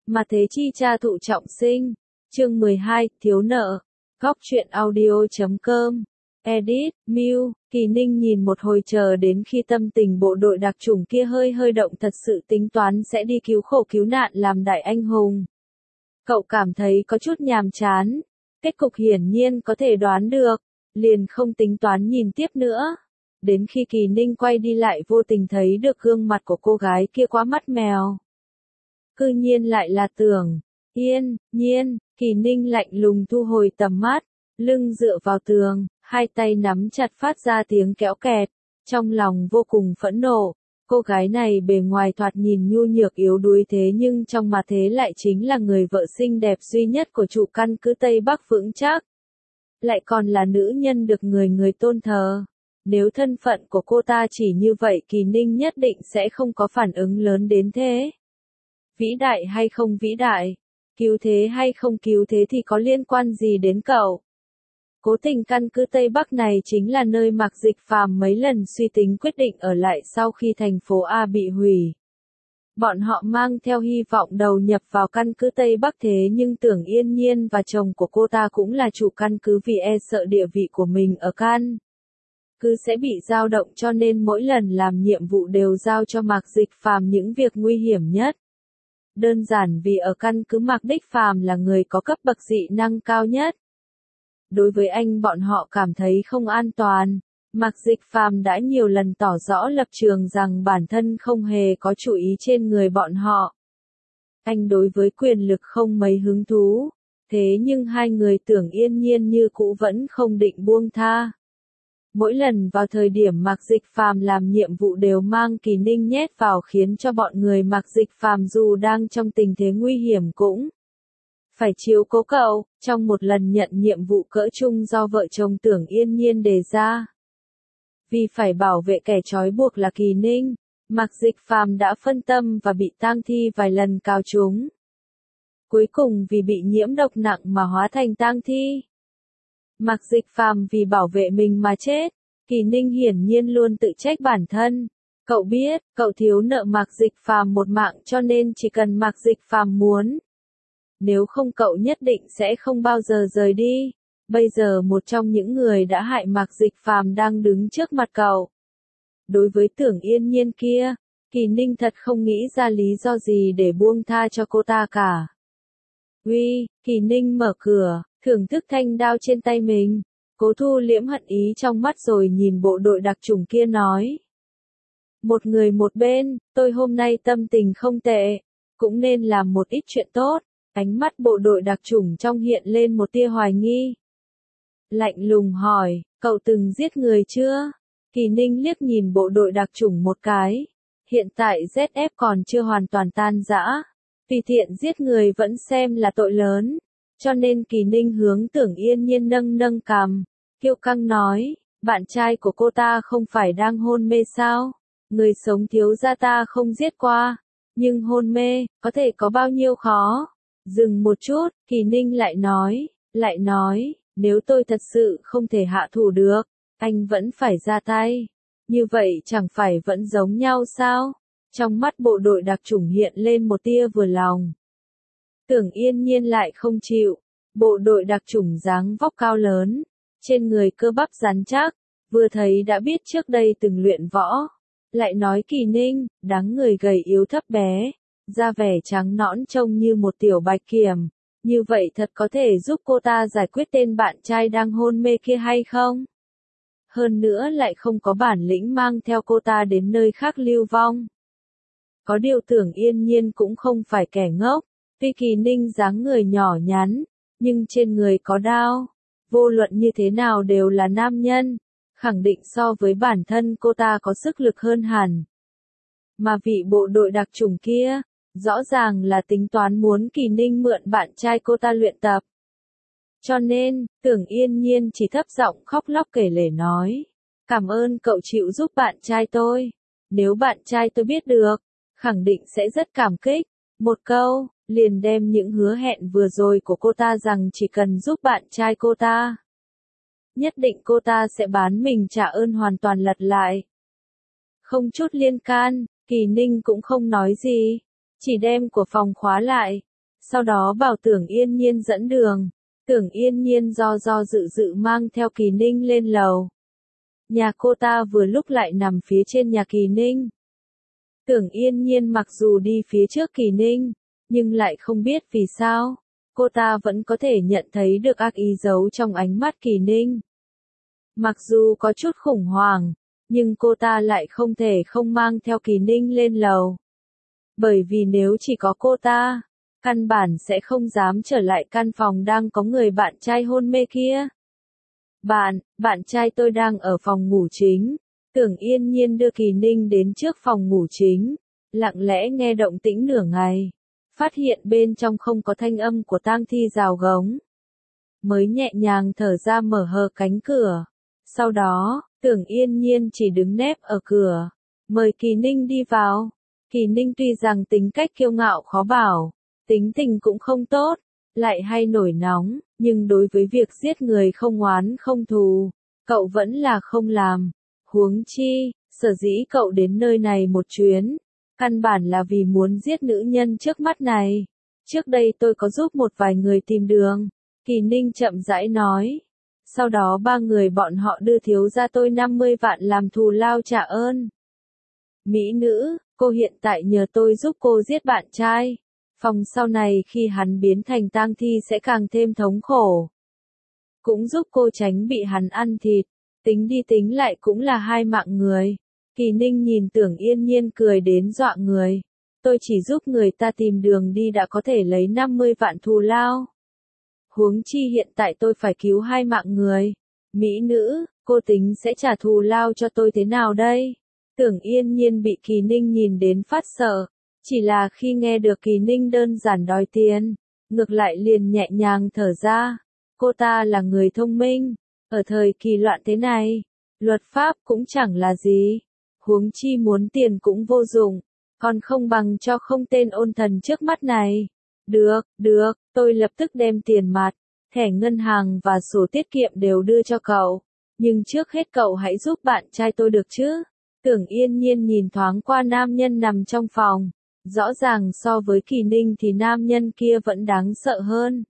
Mà thế chi cha thụ trọng sinh. Chương 12, thiếu nợ. Góc truyện audio.com. Edit, Mew, Kỳ Ninh nhìn một hồi chờ đến khi tâm tình bộ đội đặc chủng kia hơi động thật sự tính toán sẽ đi cứu khổ cứu nạn làm đại anh hùng. Cậu cảm thấy có chút nhàm chán. Kết cục hiển nhiên có thể đoán được. Liền không tính toán nhìn tiếp nữa. Đến khi Kỳ Ninh quay đi lại vô tình thấy được gương mặt của cô gái kia quá mắt mèo. Cư nhiên lại là Tưởng Yên Nhiên. Kỳ Ninh lạnh lùng thu hồi tầm mắt, lưng dựa vào tường, hai tay nắm chặt phát ra tiếng kéo kẹt, trong lòng vô cùng phẫn nộ. Cô gái này bề ngoài thoạt nhìn nhu nhược yếu đuối thế nhưng trong mặt thế lại chính là người vợ xinh đẹp duy nhất của chủ căn cứ Tây Bắc vững chắc. Lại còn là nữ nhân được người tôn thờ. Nếu thân phận của cô ta chỉ như vậy Kỳ Ninh nhất định sẽ không có phản ứng lớn đến thế. Vĩ đại hay không vĩ đại, cứu thế hay không cứu thế thì có liên quan gì đến cậu? Cố tình căn cứ Tây Bắc này chính là nơi Mạc Dịch Phàm mấy lần suy tính quyết định ở lại sau khi thành phố A bị hủy. Bọn họ mang theo hy vọng đầu nhập vào căn cứ Tây Bắc thế nhưng Tưởng Yên Nhiên và chồng của cô ta cũng là chủ căn cứ vì e sợ địa vị của mình ở căn cứ sẽ bị dao động cho nên mỗi lần làm nhiệm vụ đều giao cho Mạc Dịch Phàm những việc nguy hiểm nhất. Đơn giản vì ở căn cứ Mạc Đích Phàm là người có cấp bậc dị năng cao nhất. Đối với anh bọn họ cảm thấy không an toàn. Mạc Dịch Phàm đã nhiều lần tỏ rõ lập trường rằng bản thân không hề có chủ ý trên người bọn họ. Anh đối với quyền lực không mấy hứng thú. Thế nhưng hai người Tưởng Yên Nhiên như cũ vẫn không định buông tha. Mỗi lần vào thời điểm Mạc Dịch Phàm làm nhiệm vụ đều mang Kỳ Ninh nhét vào khiến cho bọn người Mạc Dịch Phàm dù đang trong tình thế nguy hiểm cũng phải chiếu cố cậu. Trong một lần nhận nhiệm vụ cỡ chung do vợ chồng Tưởng Yên Nhiên đề ra. Vì phải bảo vệ kẻ trói buộc là Kỳ Ninh, Mạc Dịch Phàm đã phân tâm và bị tang thi vài lần cào trúng. Cuối cùng vì bị nhiễm độc nặng mà hóa thành tang thi. Mạc Dịch Phàm vì bảo vệ mình mà chết. Kỳ Ninh hiển nhiên luôn tự trách bản thân. Cậu biết, cậu thiếu nợ Mạc Dịch Phàm một mạng cho nên chỉ cần Mạc Dịch Phàm muốn. Nếu không cậu nhất định sẽ không bao giờ rời đi. Bây giờ một trong những người đã hại Mạc Dịch Phàm đang đứng trước mặt cậu. Đối với Tưởng Yên Nhiên kia, Kỳ Ninh thật không nghĩ ra lý do gì để buông tha cho cô ta cả. Uy, Kỳ Ninh mở cửa, thưởng thức thanh đao trên tay mình. Cố thu liễm hận ý trong mắt rồi nhìn bộ đội đặc chủng kia nói. Một người một bên, tôi hôm nay tâm tình không tệ, cũng nên làm một ít chuyện tốt. Ánh mắt bộ đội đặc chủng trong hiện lên một tia hoài nghi. Lạnh lùng hỏi, cậu từng giết người chưa? Kỳ Ninh liếc nhìn bộ đội đặc chủng một cái. Hiện tại ZF còn chưa hoàn toàn tan rã. Tùy tiện giết người vẫn xem là tội lớn. Cho nên Kỳ Ninh hướng Tưởng Yên Nhiên nâng cằm, kiêu căng nói, bạn trai của cô ta không phải đang hôn mê sao? Người sống thiếu gia ta không giết qua, nhưng hôn mê, có thể có bao nhiêu khó? Dừng một chút, Kỳ Ninh lại nói, nếu tôi thật sự không thể hạ thủ được, anh vẫn phải ra tay. Như vậy chẳng phải vẫn giống nhau sao? Trong mắt bộ đội đặc chủng hiện lên một tia vừa lòng. Tưởng Yên Nhiên lại không chịu. Bộ đội đặc chủng dáng vóc cao lớn, trên người cơ bắp rắn chắc, vừa thấy đã biết trước đây từng luyện võ. Lại nói Kỳ Ninh, dáng người gầy yếu thấp bé, da vẻ trắng nõn trông như một tiểu bạch kiểm. Như vậy thật có thể giúp cô ta giải quyết tên bạn trai đang hôn mê kia hay không? Hơn nữa lại không có bản lĩnh mang theo cô ta đến nơi khác lưu vong. Có điều Tưởng Yên Nhiên cũng không phải kẻ ngốc, tuy Kỳ Ninh dáng người nhỏ nhắn, nhưng trên người có đao, vô luận như thế nào đều là nam nhân, khẳng định so với bản thân cô ta có sức lực hơn hẳn. Mà vị bộ đội đặc chủng kia, rõ ràng là tính toán muốn Kỳ Ninh mượn bạn trai cô ta luyện tập. Cho nên, Tưởng Yên Nhiên chỉ thấp giọng khóc lóc kể lể nói, cảm ơn cậu chịu giúp bạn trai tôi, nếu bạn trai tôi biết được, khẳng định sẽ rất cảm kích, một câu, liền đem những hứa hẹn vừa rồi của cô ta rằng chỉ cần giúp bạn trai cô ta. Nhất định cô ta sẽ bán mình trả ơn hoàn toàn lật lại. Không chút liên can, Kỳ Ninh cũng không nói gì, chỉ đem của phòng khóa lại, sau đó bảo Tưởng Yên Nhiên dẫn đường. Tưởng Yên Nhiên do dự dự mang theo Kỳ Ninh lên lầu. Nhà cô ta vừa lúc lại nằm phía trên nhà Kỳ Ninh. Tưởng Yên Nhiên mặc dù đi phía trước Kỳ Ninh, nhưng lại không biết vì sao, cô ta vẫn có thể nhận thấy được ác ý giấu trong ánh mắt Kỳ Ninh. Mặc dù có chút khủng hoảng, nhưng cô ta lại không thể không mang theo Kỳ Ninh lên lầu. Bởi vì nếu chỉ có cô ta, căn bản sẽ không dám trở lại căn phòng đang có người bạn trai hôn mê kia. Bạn trai tôi đang ở phòng ngủ chính. Tưởng Yên Nhiên đưa Kỳ Ninh đến trước phòng ngủ chính, lặng lẽ nghe động tĩnh nửa ngày, phát hiện bên trong không có thanh âm của tang thi rào gống. Mới nhẹ nhàng thở ra mở hờ cánh cửa. Sau đó, Tưởng Yên Nhiên chỉ đứng nép ở cửa, mời Kỳ Ninh đi vào. Kỳ Ninh tuy rằng tính cách kiêu ngạo khó bảo, tính tình cũng không tốt, lại hay nổi nóng, nhưng đối với việc giết người không oán không thù, cậu vẫn là không làm. Huống chi, sở dĩ cậu đến nơi này một chuyến, căn bản là vì muốn giết nữ nhân trước mắt này. Trước đây tôi có giúp một vài người tìm đường. Kỳ Ninh chậm rãi nói. Sau đó ba người bọn họ đưa thiếu gia tôi 50 vạn làm thù lao trả ơn. Mỹ nữ, cô hiện tại nhờ tôi giúp cô giết bạn trai. Phòng sau này khi hắn biến thành tang thi sẽ càng thêm thống khổ. Cũng giúp cô tránh bị hắn ăn thịt. Tính đi tính lại cũng là 2 mạng người. Kỳ Ninh nhìn Tưởng Yên Nhiên cười đến dọa người. Tôi chỉ giúp người ta tìm đường đi đã có thể lấy 50 vạn thù lao. Huống chi hiện tại tôi phải cứu 2 mạng người. Mỹ nữ, cô tính sẽ trả thù lao cho tôi thế nào đây? Tưởng Yên Nhiên bị Kỳ Ninh nhìn đến phát sợ. Chỉ là khi nghe được Kỳ Ninh đơn giản đòi tiền, ngược lại liền nhẹ nhàng thở ra. Cô ta là người thông minh. Ở thời kỳ loạn thế này, luật pháp cũng chẳng là gì. Huống chi muốn tiền cũng vô dụng, còn không bằng cho không tên ôn thần trước mắt này. Được, tôi lập tức đem tiền mặt, thẻ ngân hàng và sổ tiết kiệm đều đưa cho cậu. Nhưng trước hết cậu hãy giúp bạn trai tôi được chứ. Tưởng Yên Nhiên nhìn thoáng qua nam nhân nằm trong phòng. Rõ ràng so với Kỳ Ninh thì nam nhân kia vẫn đáng sợ hơn.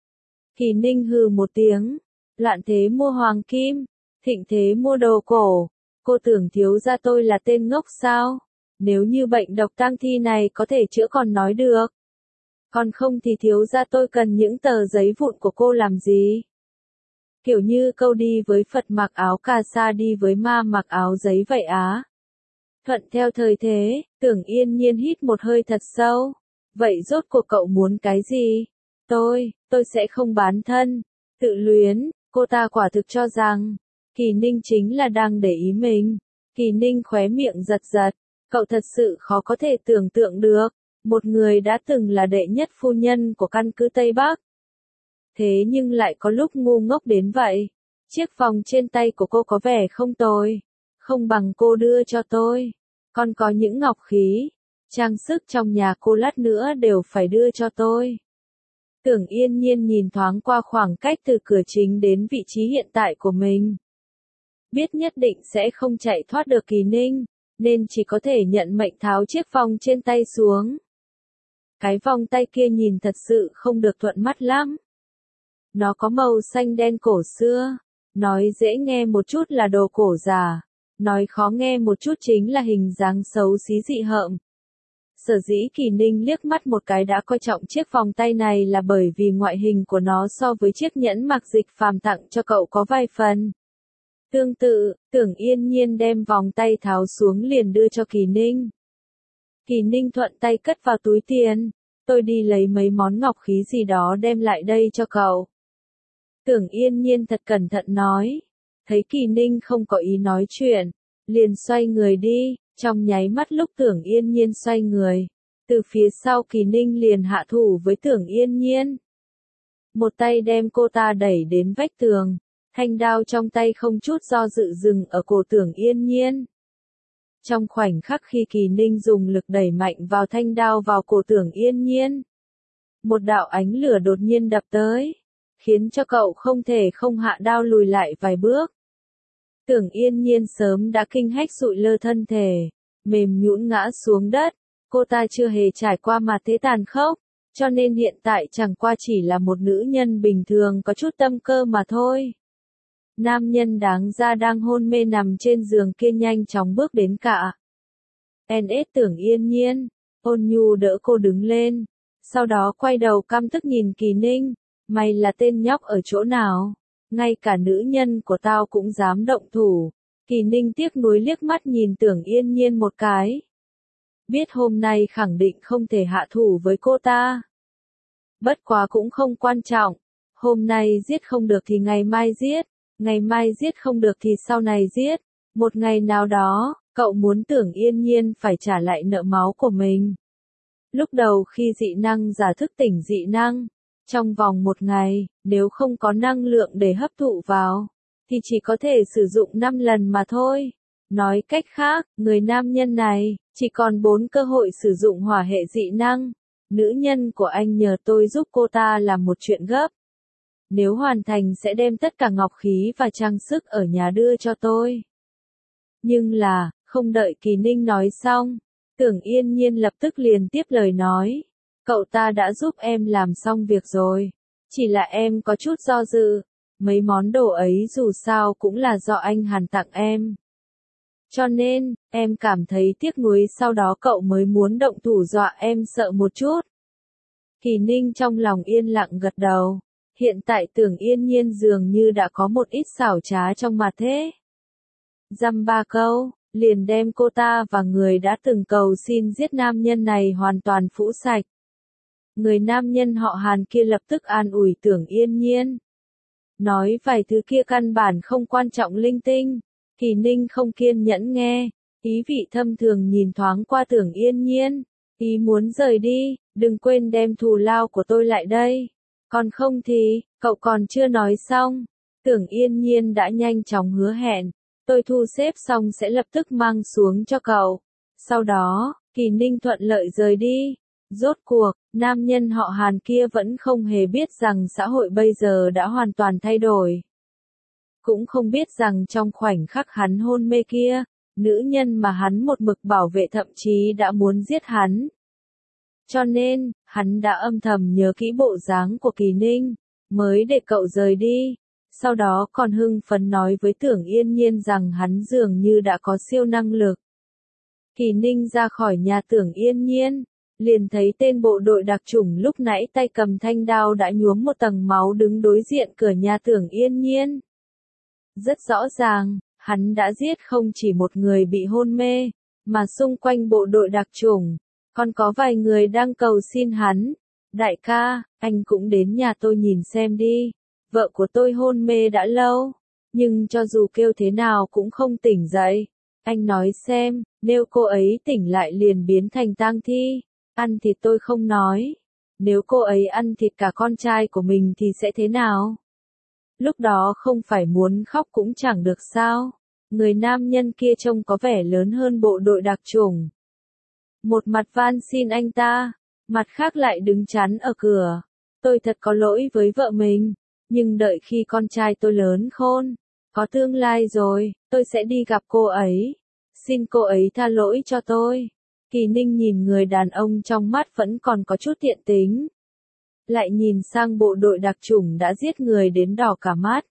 Kỳ Ninh hừ một tiếng. Loạn thế mua hoàng kim, thịnh thế mua đồ cổ. Cô tưởng thiếu gia tôi là tên ngốc sao? Nếu như bệnh độc tang thi này có thể chữa còn nói được. Còn không thì thiếu gia tôi cần những tờ giấy vụn của cô làm gì? Kiểu như câu đi với Phật mặc áo cà sa đi với ma mặc áo giấy vậy á. Thuận theo thời thế, Tưởng Yên Nhiên hít một hơi thật sâu. Vậy rốt cuộc cậu muốn cái gì? Tôi sẽ không bán thân. Tự luyến, cô ta quả thực cho rằng, Kỳ Ninh chính là đang để ý mình. Kỳ Ninh khóe miệng giật giật, cậu thật sự khó có thể tưởng tượng được, một người đã từng là đệ nhất phu nhân của căn cứ Tây Bắc. Thế nhưng lại có lúc ngu ngốc đến vậy. Chiếc vòng trên tay của cô có vẻ không tồi, không bằng cô đưa cho tôi. Còn có những ngọc khí, trang sức trong nhà cô lát nữa đều phải đưa cho tôi. Tưởng Yên Nhiên nhìn thoáng qua khoảng cách từ cửa chính đến vị trí hiện tại của mình. Biết nhất định sẽ không chạy thoát được Kỳ Ninh, nên chỉ có thể nhận mệnh tháo chiếc vòng trên tay xuống. Cái vòng tay kia nhìn thật sự không được thuận mắt lắm. Nó có màu xanh đen cổ xưa, nói dễ nghe một chút là đồ cổ giả, nói khó nghe một chút chính là hình dáng xấu xí dị hợm. Sở dĩ Kỳ Ninh liếc mắt một cái đã coi trọng chiếc vòng tay này là bởi vì ngoại hình của nó so với chiếc nhẫn Mạc Dịch Phàm tặng cho cậu có vài phần. Tương tự, Tưởng Yên Nhiên đem vòng tay tháo xuống liền đưa cho Kỳ Ninh. Kỳ Ninh thuận tay cất vào túi tiền. Tôi đi lấy mấy món ngọc khí gì đó đem lại đây cho cậu. Tưởng Yên Nhiên thật cẩn thận nói. Thấy Kỳ Ninh không có ý nói chuyện, liền xoay người đi. Trong nháy mắt lúc Tưởng Yên Nhiên xoay người, từ phía sau Kỳ Ninh liền hạ thủ với Tưởng Yên Nhiên. Một tay đem cô ta đẩy đến vách tường, thanh đao trong tay không chút do dự dừng ở cổ Tưởng Yên Nhiên. Trong khoảnh khắc khi Kỳ Ninh dùng lực đẩy mạnh vào thanh đao vào cổ Tưởng Yên Nhiên, một đạo ánh lửa đột nhiên đập tới, khiến cho cậu không thể không hạ đao lùi lại vài bước. Tưởng Yên Nhiên sớm đã kinh hách sụi lơ thân thể, mềm nhũn ngã xuống đất, cô ta chưa hề trải qua mà thế tàn khốc, Cho nên hiện tại chẳng qua chỉ là một nữ nhân bình thường có chút tâm cơ mà thôi. Nam nhân đáng ra đang hôn mê nằm trên giường kia nhanh chóng bước đến cả. NS Tưởng Yên Nhiên, ôn nhu đỡ cô đứng lên. Sau đó quay đầu căm tức nhìn Kỳ Ninh. Mày là tên nhóc ở chỗ nào? Ngay cả nữ nhân của tao cũng dám động thủ. Kỳ Ninh tiếc nuối liếc mắt nhìn Tưởng Yên Nhiên một cái. Biết hôm nay khẳng định không thể hạ thủ với cô ta. Bất quá cũng không quan trọng. Hôm nay giết không được thì ngày mai giết. Ngày mai giết không được thì sau này giết. Một ngày nào đó, cậu muốn Tưởng Yên Nhiên phải trả lại nợ máu của mình. Lúc đầu khi dị năng giả thức tỉnh dị năng, trong vòng một ngày, nếu không có năng lượng để hấp thụ vào, thì chỉ có thể sử dụng 5 lần mà thôi. Nói cách khác, người nam nhân này, chỉ còn 4 cơ hội sử dụng hỏa hệ dị năng. Nữ nhân của anh nhờ tôi giúp cô ta làm một chuyện gấp. Nếu hoàn thành sẽ đem tất cả ngọc khí và trang sức ở nhà đưa cho tôi. Nhưng là, không đợi Kỳ Ninh nói xong, Tưởng Yên Nhiên lập tức liền tiếp lời nói. Cậu ta đã giúp em làm xong việc rồi. Chỉ là em có chút do dự. Mấy món đồ ấy dù sao cũng là do anh Hàn tặng em. Cho nên, em cảm thấy tiếc nuối sau đó cậu mới muốn động thủ dọa em sợ một chút. Kỳ Ninh trong lòng yên lặng gật đầu. Hiện tại Tưởng Yên Nhiên dường như đã có một ít xảo trá trong mặt thế. Dăm ba câu, liền đem cô ta và người đã từng cầu xin giết nam nhân này hoàn toàn phũ sạch. Người nam nhân họ Hàn kia lập tức an ủi Tưởng Yên Nhiên. Nói vài thứ kia căn bản không quan trọng linh tinh. Kỳ Ninh không kiên nhẫn nghe, ý vị thâm thường nhìn thoáng qua Tưởng Yên Nhiên. Ý muốn rời đi, đừng quên đem thù lao của tôi lại đây. Còn không thì, cậu còn chưa nói xong. Tưởng Yên Nhiên đã nhanh chóng hứa hẹn. Tôi thu xếp xong sẽ lập tức mang xuống cho cậu. Sau đó, Kỳ Ninh thuận lợi rời đi. Rốt cuộc, nam nhân họ Hàn kia vẫn không hề biết rằng xã hội bây giờ đã hoàn toàn thay đổi. Cũng không biết rằng trong khoảnh khắc hắn hôn mê kia, nữ nhân mà hắn một mực bảo vệ thậm chí đã muốn giết hắn. Cho nên, hắn đã âm thầm nhớ kỹ bộ dáng của Kỳ Ninh, mới để cậu rời đi. Sau đó còn hưng phấn nói với Tưởng Yên Nhiên rằng hắn dường như đã có siêu năng lực. Kỳ Ninh ra khỏi nhà Tưởng Yên Nhiên, liền thấy tên bộ đội đặc chủng lúc nãy tay cầm thanh đao đã nhuốm một tầng máu đứng đối diện cửa nhà Tưởng Yên Nhiên. Rất rõ ràng, hắn đã giết không chỉ một người bị hôn mê, mà xung quanh bộ đội đặc chủng, còn có vài người đang cầu xin hắn. Đại ca, anh cũng đến nhà tôi nhìn xem đi. Vợ của tôi hôn mê đã lâu, nhưng cho dù kêu thế nào cũng không tỉnh dậy. Anh nói xem, nếu cô ấy tỉnh lại liền biến thành tang thi, ăn thịt tôi không nói. Nếu cô ấy ăn thịt cả con trai của mình thì sẽ thế nào? Lúc đó không phải muốn khóc cũng chẳng được sao? Người nam nhân kia trông có vẻ lớn hơn bộ đội đặc chủng. Một mặt van xin anh ta, mặt khác lại đứng chắn ở cửa. Tôi thật có lỗi với vợ mình, nhưng đợi khi con trai tôi lớn khôn, có tương lai rồi, tôi sẽ đi gặp cô ấy. Xin cô ấy tha lỗi cho tôi. Kỳ Ninh nhìn người đàn ông trong mắt vẫn còn có chút thiện tính. Lại nhìn sang bộ đội đặc chủng đã giết người đến đỏ cả mắt.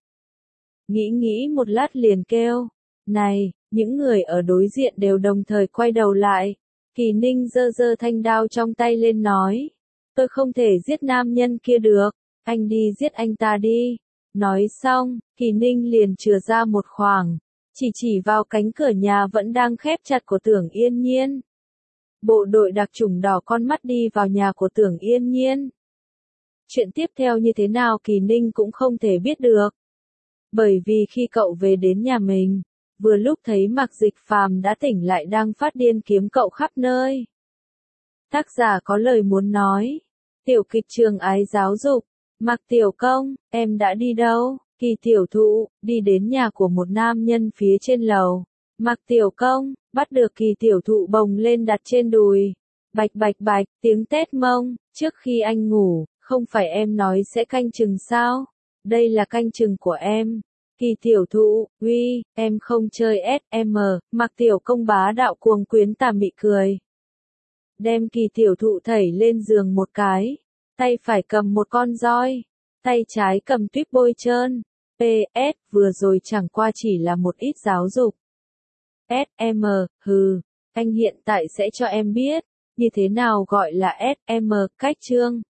Nghĩ một lát liền kêu. Này, những người ở đối diện đều đồng thời quay đầu lại. Kỳ Ninh giơ giơ thanh đao trong tay lên nói. Tôi không thể giết nam nhân kia được. Anh đi giết anh ta đi. Nói xong, Kỳ Ninh liền chừa ra một khoảng. Chỉ vào cánh cửa nhà vẫn đang khép chặt của Tưởng Yên Nhiên. Bộ đội đặc chủng đỏ con mắt đi vào nhà của Tưởng Yên Nhiên. Chuyện tiếp theo như thế nào Kỳ Ninh cũng không thể biết được. Bởi vì khi cậu về đến nhà mình, vừa lúc thấy Mạc Dịch Phàm đã tỉnh lại đang phát điên kiếm cậu khắp nơi. Tác giả có lời muốn nói. Tiểu kịch trường ái giáo dục. Mạc Tiểu Công, em đã đi đâu? Kỳ Tiểu Thụ, đi đến nhà của một nam nhân phía trên lầu. Mạc Tiểu Công, bắt được Kỳ Tiểu Thụ bồng lên đặt trên đùi. Bạch bạch bạch, tiếng tét mông, trước khi anh ngủ, không phải em nói sẽ canh chừng sao? Đây là canh chừng của em. Kỳ Tiểu Thụ, uy, em không chơi SM, Mạc Tiểu Công bá đạo cuồng quyến tà mị cười. Đem Kỳ Tiểu Thụ thẩy lên giường một cái, tay phải cầm một con roi, tay trái cầm tuýp bôi trơn. PS, vừa rồi chẳng qua chỉ là một ít giáo dục. SM, anh hiện tại sẽ cho em biết, như thế nào gọi là SM, cách chương.